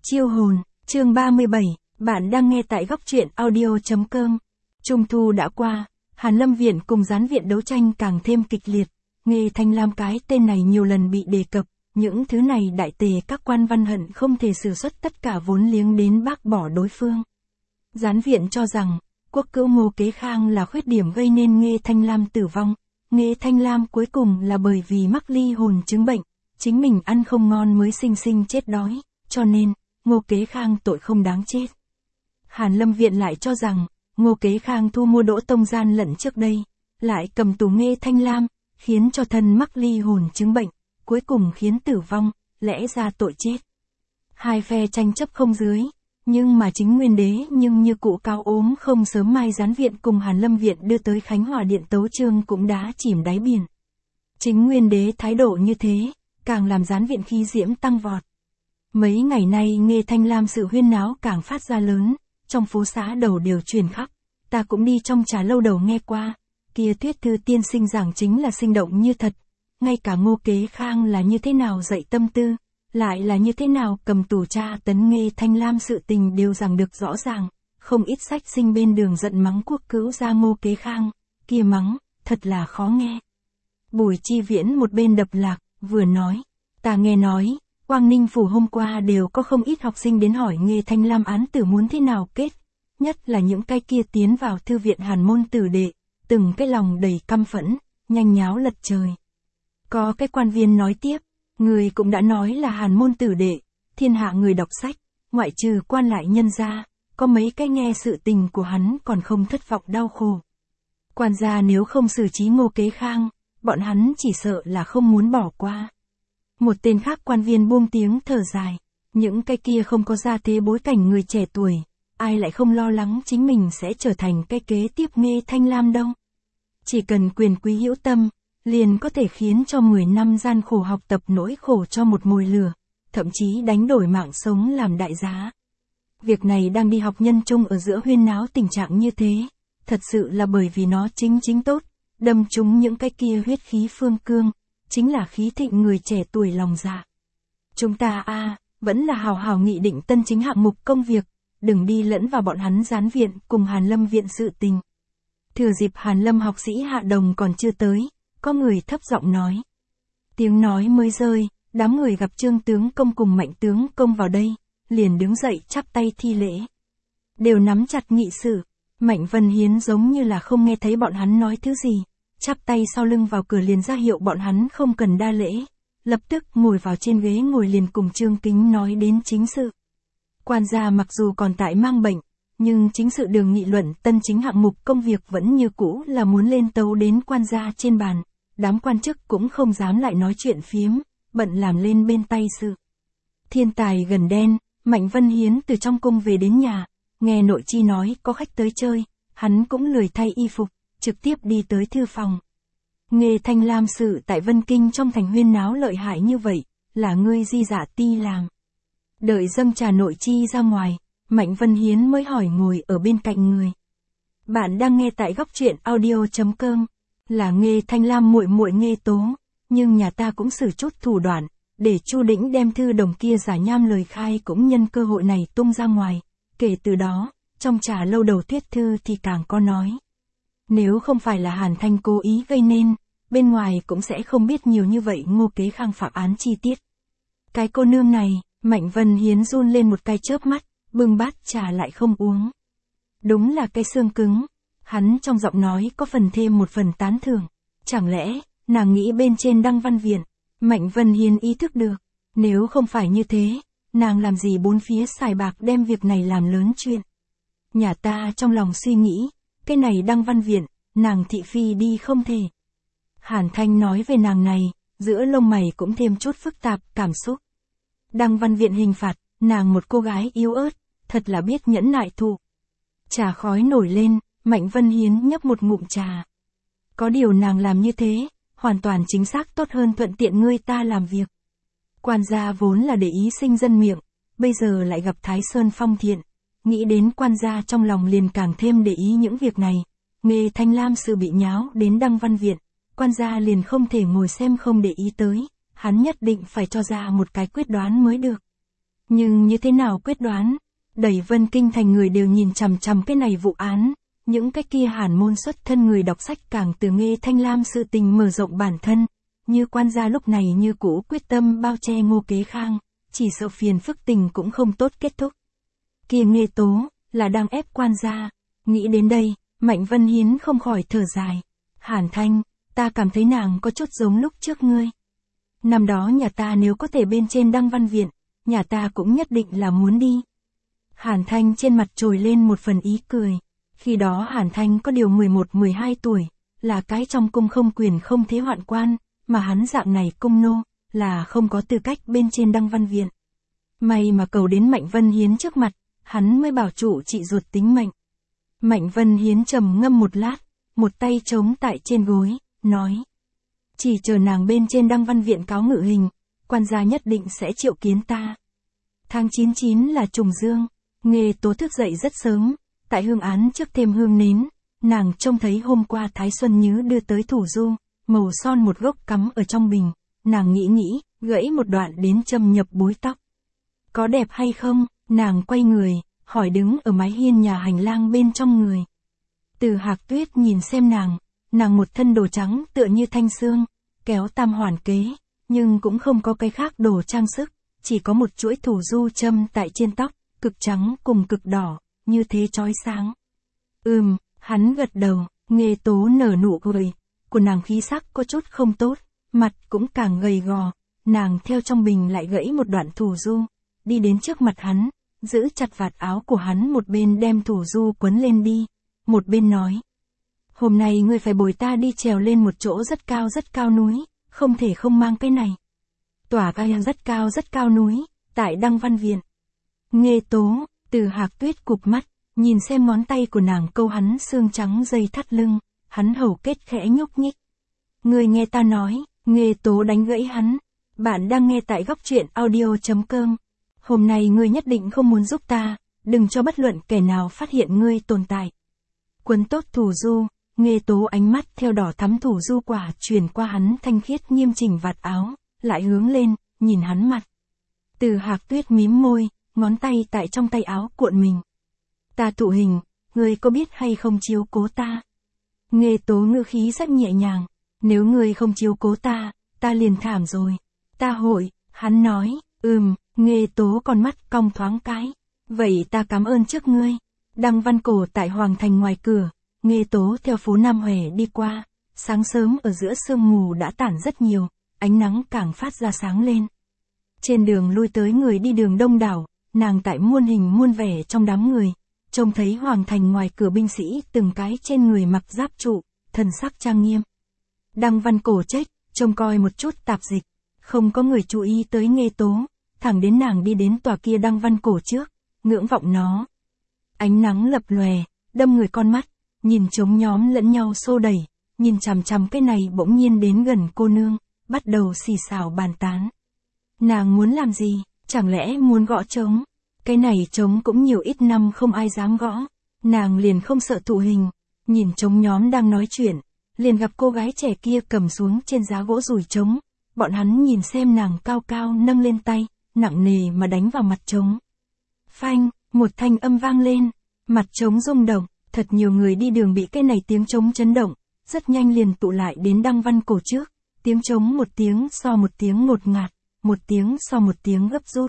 Chiêu hồn, chương 37, bạn đang nghe tại góc truyện audio.com. Trung thu đã qua, Hàn Lâm Viện cùng Gián Viện đấu tranh càng thêm kịch liệt. Nghê Thanh Lam cái tên này nhiều lần bị đề cập, những thứ này đại tề các quan văn hận không thể sử xuất tất cả vốn liếng đến bác bỏ đối phương. Gián Viện cho rằng, quốc cữu Ngô Kế Khang là khuyết điểm gây nên Nghê Thanh Lam tử vong. Nghê Thanh Lam cuối cùng là bởi vì mắc ly hồn chứng bệnh, chính mình ăn không ngon mới sinh sinh chết đói, cho nên, Ngô Kế Khang tội không đáng chết. Hàn Lâm Viện lại cho rằng, Ngô Kế Khang thu mua Đỗ Tông gian lận trước đây, lại cầm tù Nghê Thanh Lam, khiến cho thân mắc ly hồn chứng bệnh, cuối cùng khiến tử vong, lẽ ra tội chết. Hai phe tranh chấp không dưới, nhưng mà chính Nguyên Đế nhưng như cụ cao ốm không sớm mai Gián Viện cùng Hàn Lâm Viện đưa tới Khánh Hòa Điện tấu chương cũng đã chìm đáy biển. Chính Nguyên Đế thái độ như thế, càng làm Gián Viện khí diễm tăng vọt. Mấy ngày nay Nghê Thanh Lam sự huyên náo càng phát ra lớn, trong phố xá đầu đều truyền khắp, ta cũng đi trong trà lâu đầu nghe qua, kia Thuyết Thư tiên sinh giảng chính là sinh động như thật, ngay cả Ngô Kế Khang là như thế nào dạy tâm tư, lại là như thế nào cầm tù tra tấn Nghê Thanh Lam sự tình đều giảng được rõ ràng, không ít sách sinh bên đường giận mắng quốc cữu gia Ngô Kế Khang, kia mắng, thật là khó nghe. Bùi Chi Viễn một bên đập lạc, vừa nói, ta nghe nói, Quang Ninh phủ hôm qua đều có không ít học sinh đến hỏi Nghê Thanh Lam án tử muốn thế nào kết, nhất là những cái kia tiến vào thư viện Hàn môn tử đệ, từng cái lòng đầy căm phẫn, nhanh nháo lật trời. Có cái quan viên nói tiếp, người cũng đã nói là Hàn môn tử đệ, thiên hạ người đọc sách, ngoại trừ quan lại nhân gia, có mấy cái nghe sự tình của hắn còn không thất vọng đau khổ. Quan gia nếu không xử trí Ngô Kế Khang, bọn hắn chỉ sợ là không muốn bỏ qua. Một tên khác quan viên buông tiếng thở dài, những cái kia không có gia thế bối cảnh người trẻ tuổi, ai lại không lo lắng chính mình sẽ trở thành cái kế tiếp Nghê Thanh Lam đâu. Chỉ cần quyền quý hữu tâm, liền có thể khiến cho 10 năm gian khổ học tập nỗi khổ cho một mồi lửa, thậm chí đánh đổi mạng sống làm đại giá. Việc này đang đi học nhân trung ở giữa huyên náo tình trạng như thế, thật sự là bởi vì nó chính tốt, đâm trúng những cái kia huyết khí phương cương, chính là khí thịnh người trẻ tuổi lòng dạ. Chúng ta vẫn là hào hào nghị định tân chính hạng mục công việc, đừng đi lẫn vào bọn hắn Gián Viện cùng Hàn Lâm Viện sự tình. Thừa dịp Hàn Lâm học sĩ hạ đồng còn chưa tới, có người thấp giọng nói. Tiếng nói mới rơi, đám người gặp Trương tướng công cùng Mạnh tướng công vào đây, liền đứng dậy chắp tay thi lễ. Đều nắm chặt nghị sự, Mạnh Vân Hiến giống như là không nghe thấy bọn hắn nói thứ gì, chắp tay sau lưng vào cửa liền ra hiệu bọn hắn không cần đa lễ, lập tức ngồi vào trên ghế ngồi liền cùng Trương Kính nói đến chính sự. Quan gia mặc dù còn tại mang bệnh, nhưng chính sự đường nghị luận tân chính hạng mục công việc vẫn như cũ là muốn lên tấu đến quan gia trên bàn, đám quan chức cũng không dám lại nói chuyện phiếm, bận làm lên bên tay sự. Thiên tài gần đen, Mạnh Vân Hiến từ trong cung về đến nhà, nghe nội chi nói có khách tới chơi, hắn cũng lười thay y phục, trực tiếp đi tới thư phòng. Nghê Thanh Lam sự tại Vân Kinh trong thành huyên náo lợi hại như vậy, là ngươi Di Dạ Ti làm. Đợi dâng trà nội chi ra ngoài, Mạnh Vân Hiến mới hỏi ngồi ở bên cạnh người. Bạn đang nghe tại góc truyện audio.com, là Nghê Thanh Lam muội muội Nghê Tố, nhưng nhà ta cũng sử chút thủ đoạn, để Chu Đĩnh đem thư đồng kia giả nham lời khai cũng nhân cơ hội này tung ra ngoài, kể từ đó, trong trà lâu đầu Thuyết Thư thì càng có nói. Nếu không phải là Hàn Thanh cố ý gây nên, bên ngoài cũng sẽ không biết nhiều như vậy Ngô Kế Khang phạm án chi tiết. Cái cô nương này, Mạnh Vân Hiến run lên một cái chớp mắt, bưng bát trà lại không uống. Đúng là cái xương cứng, hắn trong giọng nói có phần thêm một phần tán thưởng. Chẳng lẽ, nàng nghĩ bên trên Đăng Văn Viện, Mạnh Vân Hiến ý thức được, nếu không phải như thế, nàng làm gì bốn phía xài bạc đem việc này làm lớn chuyện. Nhà ta trong lòng suy nghĩ, cái này Đăng Văn Viện, nàng thị phi đi không thể. Hàn Thanh nói về nàng này, giữa lông mày cũng thêm chút phức tạp cảm xúc. Đăng Văn Viện hình phạt, nàng một cô gái yếu ớt, thật là biết nhẫn nại thụ. Trà khói nổi lên, Mạnh Vân Hiến nhấp một ngụm trà. Có điều nàng làm như thế, hoàn toàn chính xác tốt hơn thuận tiện ngươi ta làm việc. Quan gia vốn là để ý sinh dân miệng, bây giờ lại gặp Thái Sơn phong thiện, nghĩ đến quan gia trong lòng liền càng thêm để ý những việc này. Nghê Thanh Lam sự bị nháo đến Đăng Văn Viện, quan gia liền không thể ngồi xem không để ý tới, hắn nhất định phải cho ra một cái quyết đoán mới được. Nhưng như thế nào quyết đoán? Đầy Vân Kinh thành người đều nhìn chằm chằm cái này vụ án. Những cái kia hàn môn xuất thân người đọc sách càng từ Nghê Thanh Lam sự tình mở rộng bản thân. Như quan gia lúc này như cũ quyết tâm bao che Ngô Kế Khang, chỉ sợ phiền phức tình cũng không tốt kết thúc. Kia Nghê Tố, là đang ép quan gia. Nghĩ đến đây, Mạnh Vân Hiến không khỏi thở dài. Hàn Thanh, ta cảm thấy nàng có chút giống lúc trước ngươi. Năm đó nhà ta nếu có thể bên trên Đăng Văn Viện, nhà ta cũng nhất định là muốn đi. Hàn Thanh trên mặt trồi lên một phần ý cười. Khi đó Hàn Thanh có điều 11-12 tuổi, là cái trong cung không quyền không thế hoạn quan, mà hắn dạng này cung nô, là không có tư cách bên trên Đăng Văn Viện. May mà cầu đến Mạnh Vân Hiến trước mặt, hắn mới bảo trụ chị ruột tính mệnh. Mạnh Vân Hiến trầm ngâm một lát, một tay chống tại trên gối, nói. Chỉ chờ nàng bên trên Đăng Văn Viện cáo ngự hình, quan gia nhất định sẽ triệu kiến ta. Tháng 99 là trùng dương, Nghê Tố thức dậy rất sớm, tại hương án trước thêm hương nến, nàng trông thấy hôm qua Thái Xuân Nhứ đưa tới thủ du, màu son một gốc cắm ở trong bình, nàng nghĩ, gãy một đoạn đến châm nhập búi tóc. Có đẹp hay không? Nàng quay người, hỏi đứng ở mái hiên nhà hành lang bên trong người. Từ Hạc Tuyết nhìn xem nàng một thân đồ trắng tựa như thanh xương, kéo tam hoàn kế, nhưng cũng không có cái khác đồ trang sức, chỉ có một chuỗi thủ du châm tại trên tóc, cực trắng cùng cực đỏ, như thế chói sáng. Hắn gật đầu, Nghê Tố nở nụ cười, của nàng khí sắc có chút không tốt, mặt cũng càng gầy gò, nàng theo trong bình lại gãy một đoạn thủ du, đi đến trước mặt hắn, giữ chặt vạt áo của hắn một bên đem thủ du quấn lên đi, một bên nói. Hôm nay ngươi phải bồi ta đi trèo lên một chỗ rất cao núi, không thể không mang cái này. Tỏa gai rất cao núi, tại Đăng Văn Viện. Nghê Tố, Từ Hạc Tuyết cụp mắt, nhìn xem ngón tay của nàng câu hắn xương trắng dây thắt lưng, hắn hầu kết khẽ nhúc nhích. Ngươi nghe ta nói, Nghê Tố đánh gãy hắn. Bạn đang nghe tại góc truyện audio.com. Hôm nay ngươi nhất định không muốn giúp ta, đừng cho bất luận kẻ nào phát hiện ngươi tồn tại. Quấn tốt thủ du, Nghê Tố ánh mắt theo đỏ thắm thủ du quả chuyển qua hắn thanh khiết nghiêm chỉnh vạt áo, lại hướng lên, nhìn hắn mặt. Từ Hạc Tuyết mím môi, ngón tay tại trong tay áo cuộn mình. Ta thụ hình, ngươi có biết hay không chiếu cố ta? Nghê Tố ngữ khí rất nhẹ nhàng, nếu ngươi không chiếu cố ta, ta liền thảm rồi. Ta hội, hắn nói, Nghê Tố con mắt cong thoáng cái. Vậy ta cảm ơn trước ngươi. Đăng Văn Cổ tại Hoàng Thành ngoài cửa, Nghê Tố theo phố Nam Huệ đi qua, sáng sớm ở giữa sương mù đã tản rất nhiều, ánh nắng càng phát ra sáng lên. Trên đường lui tới người đi đường đông đảo, nàng tại muôn hình muôn vẻ trong đám người, trông thấy Hoàng Thành ngoài cửa binh sĩ từng cái trên người mặc giáp trụ, thần sắc trang nghiêm. Đăng Văn Cổ trách, trông coi một chút tạp dịch, không có người chú ý tới Nghê Tố, thẳng đến nàng đi đến tòa kia Đăng Văn Cổ trước, ngưỡng vọng nó. Ánh nắng lập lòe, đâm người con mắt, nhìn trống nhóm lẫn nhau xô đẩy, nhìn chằm chằm cái này bỗng nhiên đến gần cô nương, bắt đầu xì xào bàn tán. Nàng muốn làm gì, chẳng lẽ muốn gõ trống? Cái này trống cũng nhiều ít năm không ai dám gõ, nàng liền không sợ thụ hình, nhìn trống nhóm đang nói chuyện, liền gặp cô gái trẻ kia cầm xuống trên giá gỗ rùi trống, bọn hắn nhìn xem nàng cao cao nâng lên tay, nặng nề mà đánh vào mặt trống. Phanh, một thanh âm vang lên, mặt trống rung động, thật nhiều người đi đường bị cái này tiếng trống chấn động, rất nhanh liền tụ lại đến Đăng Văn Cổ trước, tiếng trống một tiếng so một tiếng ngột ngạt, một tiếng so một tiếng gấp rút.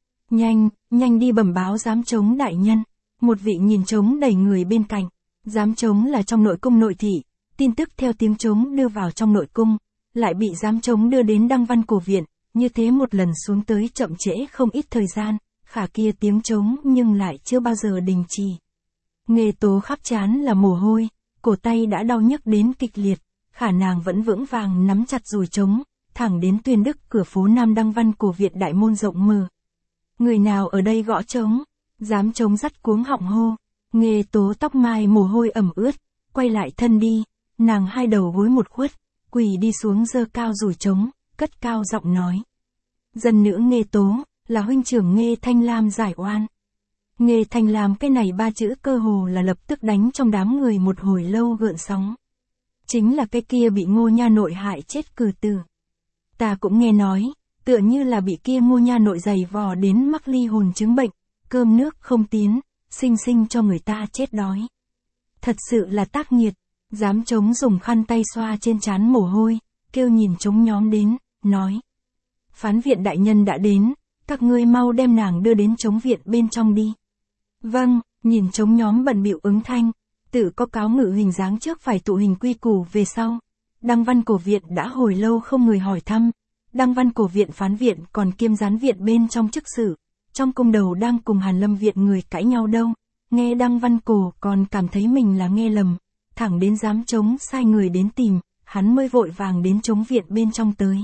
Nhanh đi bẩm báo giám trống đại nhân. Một vị nhìn trống đẩy người bên cạnh. Giám trống là trong nội cung nội thị, tin tức theo tiếng trống đưa vào trong nội cung, lại bị giám trống đưa đến Đăng Văn Cổ viện, như thế một lần xuống tới chậm trễ không ít thời gian, khả kia tiếng trống nhưng lại chưa bao giờ đình chỉ. Nghê Tố khắp trán là mồ hôi, cổ tay đã đau nhức đến kịch liệt, khả nàng vẫn vững vàng nắm chặt dùi trống, thẳng đến Tuyên Đức cửa phố Nam Đăng Văn Cổ viện đại môn rộng mở. Người nào ở đây gõ trống? Giám trống dắt cuống họng hô. Nghê Tố tóc mai mồ hôi ẩm ướt, quay lại thân đi, nàng hai đầu gối một khuất, quỳ đi xuống giơ cao dùi trống, cất cao giọng nói. Dân nữ Nghê Tố, là huynh trưởng Nghê Thanh Lam giải oan. Nghê Thanh Lam cái này ba chữ cơ hồ là lập tức đánh trong đám người một hồi lâu gợn sóng. Chính là cái kia bị Ngô Nha nội hại chết cử tử. Ta cũng nghe nói, tựa như là bị kia Ngô nha nội giày vò đến mắc ly hồn chứng bệnh, cơm nước không tiến, xinh xinh cho người ta chết đói. Thật sự là tác nghiệt, dám chống dùng khăn tay xoa trên trán mồ hôi, kêu nhìn trống nhóm đến, nói. Phán viện đại nhân đã đến, các ngươi mau đem nàng đưa đến trống viện bên trong đi. Vâng, nhìn trống nhóm bận bịu ứng thanh, tự có cáo ngự hình dáng trước phải tụ hình quy củ về sau. Đăng văn cổ viện đã hồi lâu không người hỏi thăm, đăng văn cổ viện phán viện còn kiêm gián viện bên trong chức sự, trong cung đầu đang cùng Hàn Lâm viện người cãi nhau đâu, nghe đăng văn cổ còn cảm thấy mình là nghe lầm, thẳng đến dám chống sai người đến tìm, hắn mới vội vàng đến trống viện bên trong tới.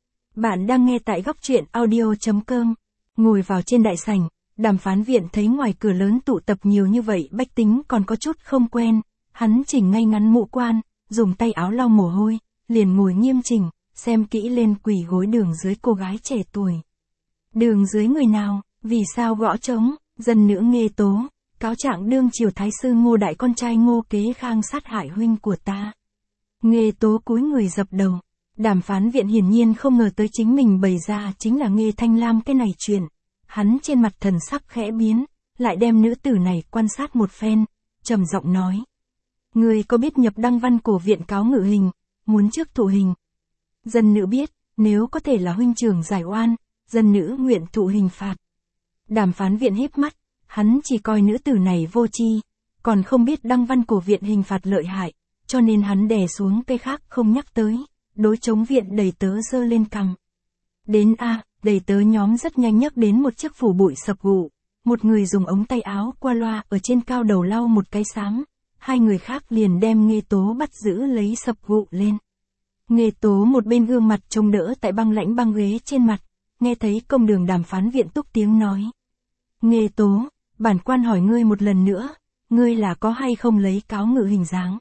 Bạn đang nghe tại góc truyện audio.com, ngồi vào trên đại sảnh, đàm phán viện thấy ngoài cửa lớn tụ tập nhiều như vậy bách tính còn có chút không quen, hắn chỉnh ngay ngắn mũ quan, dùng tay áo lau mồ hôi, liền ngồi nghiêm chỉnh, xem kỹ lên quỳ gối đường dưới cô gái trẻ tuổi. Đường dưới người nào, vì sao gõ trống, dân nữ Nghê Tố, cáo trạng đương triều thái sư Ngô đại con trai Ngô Kế Khang sát hại huynh của ta. Nghê Tố cúi người dập đầu, đàm phán viện hiển nhiên không ngờ tới chính mình bày ra chính là Nghê Thanh Lam cái này chuyện. Hắn trên mặt thần sắc khẽ biến, lại đem nữ tử này quan sát một phen, trầm giọng nói. Người có biết nhập đăng văn cổ viện cáo ngự hình, muốn trước thụ hình. Dân nữ biết, nếu có thể là huynh trưởng giải oan, dân nữ nguyện thụ hình phạt. Đàm phán viện híp mắt, hắn chỉ coi nữ tử này vô tri, còn không biết đăng văn cổ viện hình phạt lợi hại, cho nên hắn đè xuống cái khác không nhắc tới, đối chống viện đầy tớ giơ lên cằm. Đến đầy tớ nhóm rất nhanh nhấc đến một chiếc phủ bụi sập gụ, một người dùng ống tay áo qua loa ở trên cao đầu lau một cái xám, hai người khác liền đem Nghê Tố bắt giữ lấy sập gụ lên. Nghê Tố một bên gương mặt trông đỡ tại băng lãnh băng ghế trên mặt, nghe thấy công đường đàm phán viện túc tiếng nói. Nghê Tố, bản quan hỏi ngươi một lần nữa, ngươi là có hay không lấy cáo ngự hình dáng?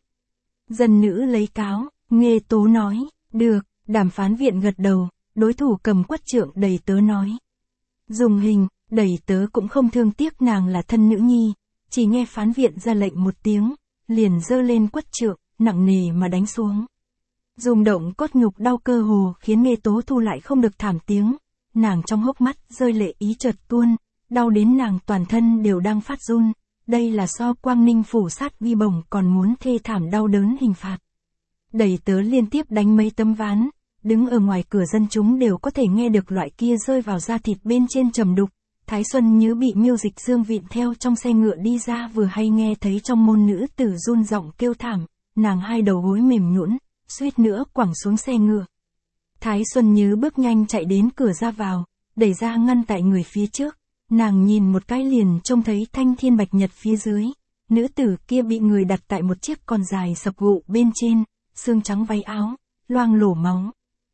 Dân nữ lấy cáo, Nghê Tố nói, được, đàm phán viện gật đầu, đối thủ cầm quất trượng đầy tớ nói. Dùng hình, đầy tớ cũng không thương tiếc nàng là thân nữ nhi, chỉ nghe phán viện ra lệnh một tiếng, liền giơ lên quất trượng, nặng nề mà đánh xuống. Dùng động cốt nhục đau cơ hồ khiến Nghê Tố thu lại không được thảm tiếng, nàng trong hốc mắt rơi lệ ý chợt tuôn, đau đến nàng toàn thân đều đang phát run, đây là so Quang Ninh phủ sát vi bổng còn muốn thê thảm đau đớn hình phạt. Đầy tớ liên tiếp đánh mấy tấm ván, đứng ở ngoài cửa dân chúng đều có thể nghe được loại kia rơi vào da thịt bên trên trầm đục. Thái Xuân như bị Miêu Dịch Dương vịn theo trong xe ngựa đi ra vừa hay nghe thấy trong môn nữ tử run giọng kêu thảm, nàng hai đầu gối mềm nhũn, suýt nữa quẳng xuống xe ngựa. Thái Xuân Như bước nhanh chạy đến cửa ra vào, đẩy ra ngăn tại người phía trước, nàng nhìn một cái liền trông thấy thanh thiên bạch nhật phía dưới, nữ tử kia bị người đặt tại một chiếc con dài sập gụ bên trên, xương trắng váy áo, loang lổ máu.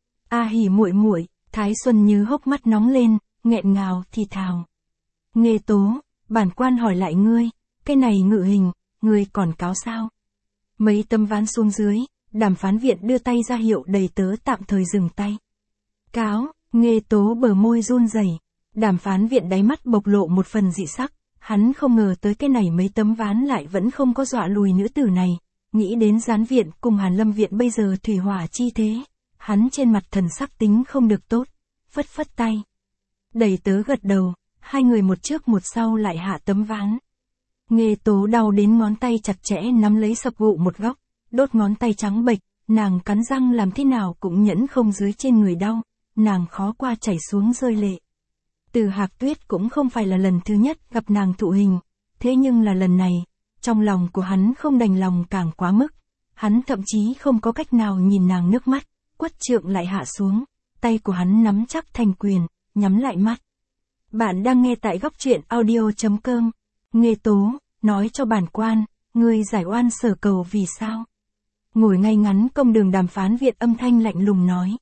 Hỉ muội muội, Thái Xuân Như hốc mắt nóng lên, nghẹn ngào thì thào. Nghê Tố, bản quan hỏi lại ngươi, cái này ngự hình, ngươi còn cáo sao? Mấy tấm ván xuống dưới, đàm phán viện đưa tay ra hiệu đầy tớ tạm thời dừng tay. Cáo, Nghê Tố bờ môi run rẩy, đàm phán viện đáy mắt bộc lộ một phần dị sắc, hắn không ngờ tới cái này mấy tấm ván lại vẫn không có dọa lùi nữ tử này, nghĩ đến gián viện cùng Hàn Lâm viện bây giờ thủy hỏa chi thế, hắn trên mặt thần sắc tính không được tốt, phất phất tay. Đầy tớ gật đầu, hai người một trước một sau lại hạ tấm ván. Nghê Tố đau đến ngón tay chặt chẽ nắm lấy sập gụ một góc, đốt ngón tay trắng bệch, nàng cắn răng làm thế nào cũng nhẫn không dưới trên người đau, nàng khó qua chảy xuống rơi lệ. Từ Hạc Tuyết cũng không phải là lần thứ nhất gặp nàng thụ hình, thế nhưng là lần này, trong lòng của hắn không đành lòng càng quá mức, hắn thậm chí không có cách nào nhìn nàng nước mắt, quất trượng lại hạ xuống, tay của hắn nắm chắc thành quyền, nhắm lại mắt. Bạn đang nghe tại góc truyện audio.com. Nghê Tố, nói cho bản quan, ngươi giải oan sở cầu vì sao? Ngồi ngay ngắn công đường đàm phán viện âm thanh lạnh lùng nói.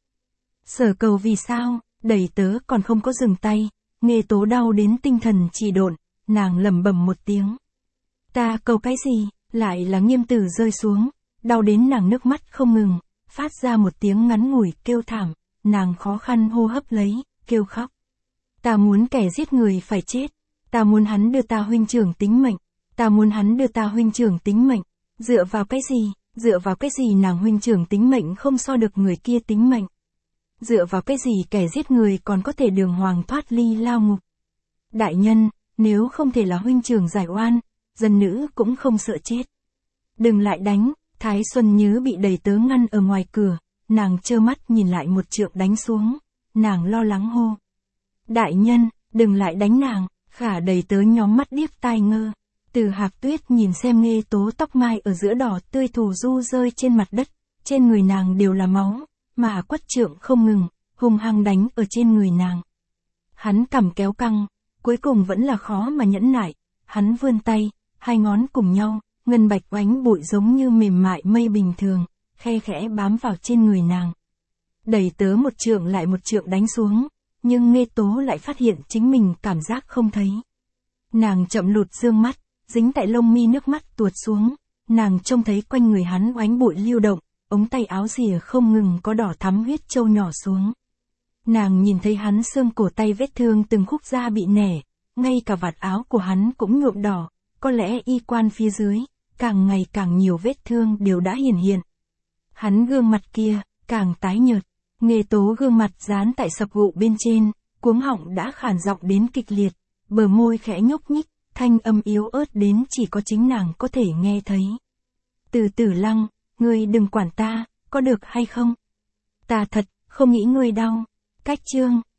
Sở cầu vì sao, đầy tớ còn không có dừng tay, Nghê Tố đau đến tinh thần trì độn, nàng lẩm bẩm một tiếng. Ta cầu cái gì, lại là nghiêm tử rơi xuống, đau đến nàng nước mắt không ngừng, phát ra một tiếng ngắn ngủi kêu thảm, nàng khó khăn hô hấp lấy, kêu khóc. Ta muốn kẻ giết người phải chết, ta muốn hắn đưa ta huynh trưởng tính mệnh, ta muốn hắn đưa ta huynh trưởng tính mệnh, dựa vào cái gì nàng huynh trưởng tính mệnh không so được người kia tính mệnh. dựa vào cái gì kẻ giết người còn có thể đường hoàng thoát ly lao ngục. Đại nhân, nếu không thể là huynh trưởng giải oan, dân nữ cũng không sợ chết. Đừng lại đánh, Thái Xuân Nhứ bị đầy tớ ngăn ở ngoài cửa, nàng trơ mắt nhìn lại một trượng đánh xuống, nàng lo lắng hô. Đại nhân, đừng lại đánh nàng, Khả đầy tớ nhóm mắt điếc tai ngơ. Từ Hạc Tuyết nhìn xem Nghê Tố tóc mai ở giữa đỏ tươi thủ du rơi trên mặt đất, trên người nàng đều là máu, mà quất trượng không ngừng, hung hăng đánh ở trên người nàng. Hắn cằm kéo căng, cuối cùng vẫn là khó mà nhẫn nại, hắn vươn tay, hai ngón cùng nhau, ngân bạch oánh bụi giống như mềm mại mây bình thường, khe khẽ bám vào trên người nàng. Đẩy tớ một trượng lại một trượng đánh xuống, nhưng Nghê Tố lại phát hiện chính mình cảm giác không thấy. Nàng chậm lụt dương mắt, dính tại lông mi nước mắt tuột xuống, nàng trông thấy quanh người hắn oánh bụi lưu động, ống tay áo rìa không ngừng có đỏ thắm huyết trâu nhỏ xuống. Nàng nhìn thấy hắn xương cổ tay vết thương từng khúc da bị nẻ, ngay cả vạt áo của hắn cũng nhuộm đỏ, có lẽ y quan phía dưới, càng ngày càng nhiều vết thương đều đã hiển hiện. Hắn gương mặt kia, càng tái nhợt, Nghê Tố gương mặt dán tại sập gụ bên trên, cuống họng đã khản giọng đến kịch liệt, bờ môi khẽ nhúc nhích, thanh âm yếu ớt đến chỉ có chính nàng có thể nghe thấy. Từ Tử Lăng, ngươi đừng quản ta, có được hay không? Ta thật, không nghĩ ngươi đau. Cách chương